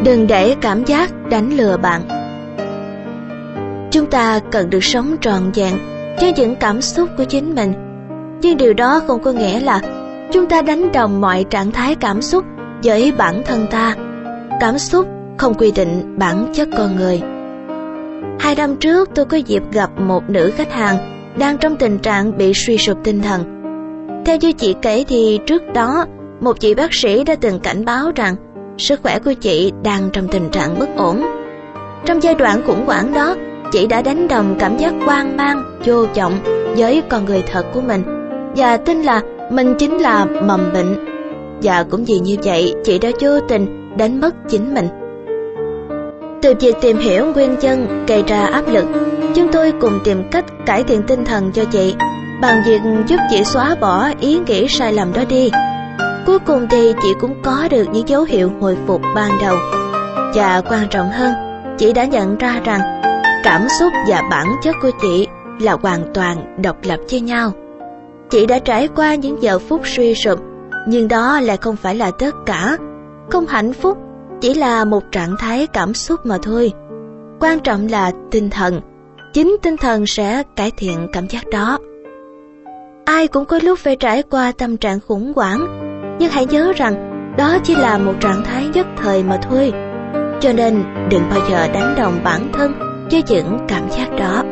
Đừng để cảm giác đánh lừa bạn. Chúng ta cần được sống trọn vẹn với những cảm xúc của chính mình. Nhưng điều đó không có nghĩa là chúng ta đánh đồng mọi trạng thái cảm xúc với bản thân ta. Cảm xúc không quy định bản chất con người. 2 năm trước tôi có dịp gặp một nữ khách hàng đang trong tình trạng bị suy sụp tinh thần. Theo như chị kể thì trước đó, một chị bác sĩ đã từng cảnh báo rằng sức khỏe của chị đang trong tình trạng bất ổn. Trong giai đoạn khủng hoảng đó, chị đã đánh đồng cảm giác hoang mang, vô vọng với con người thật của mình và tin là mình chính là mầm bệnh. Và cũng vì như vậy, chị đã vô tình đánh mất chính mình. Từ việc tìm hiểu nguyên nhân gây ra áp lực, chúng tôi cùng tìm cách cải thiện tinh thần cho chị bằng việc giúp chị xóa bỏ ý nghĩ sai lầm đó đi. Cuối cùng thì chị cũng có được những dấu hiệu hồi phục ban đầu. Và quan trọng hơn, chị đã nhận ra rằng cảm xúc và bản chất của chị là hoàn toàn độc lập với nhau. Chị đã trải qua những giờ phút suy sụp, nhưng đó lại không phải là tất cả. Không hạnh phúc chỉ là một trạng thái cảm xúc mà thôi. Quan trọng là tinh thần. Chính tinh thần sẽ cải thiện cảm giác đó. Ai cũng có lúc phải trải qua tâm trạng khủng hoảng, nhưng hãy nhớ rằng đó chỉ là một trạng thái nhất thời mà thôi. Cho nên đừng bao giờ đánh đồng bản thân với những cảm giác đó.